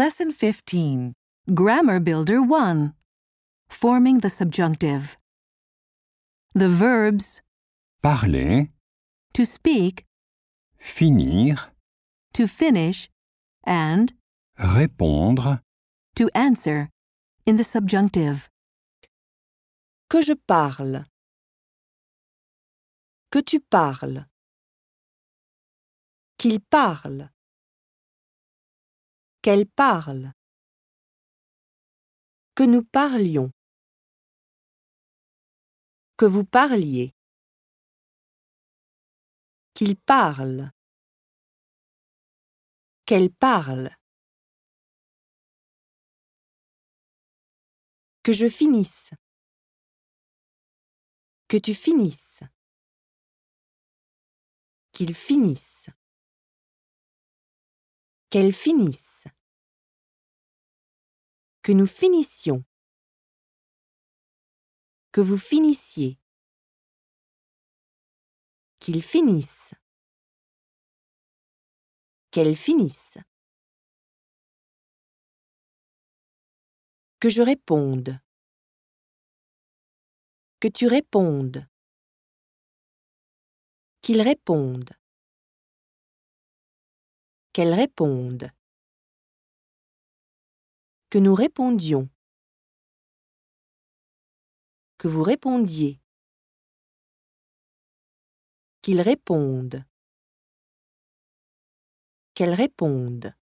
Lesson 15. Grammar Builder 1. Forming the subjunctive. The verbs parler, to speak, finir, to finish, and répondre, to answer in the subjunctive. Que je parle. Que tu parles. Qu'il parle. Qu'elle parle. Que nous parlions. Que vous parliez. Qu'il parle. Qu'elle parle. Que je finisse. Que tu finisses. Qu'il finisse. Qu'elle finisse. Que nous finissions. Que vous finissiez. Qu'il finisse. Qu'elle finisse. Que je réponde. Que tu répondes. Qu'il réponde. Qu'elle réponde. Que nous répondions. Que vous répondiez. Qu'il réponde. Qu'elle réponde.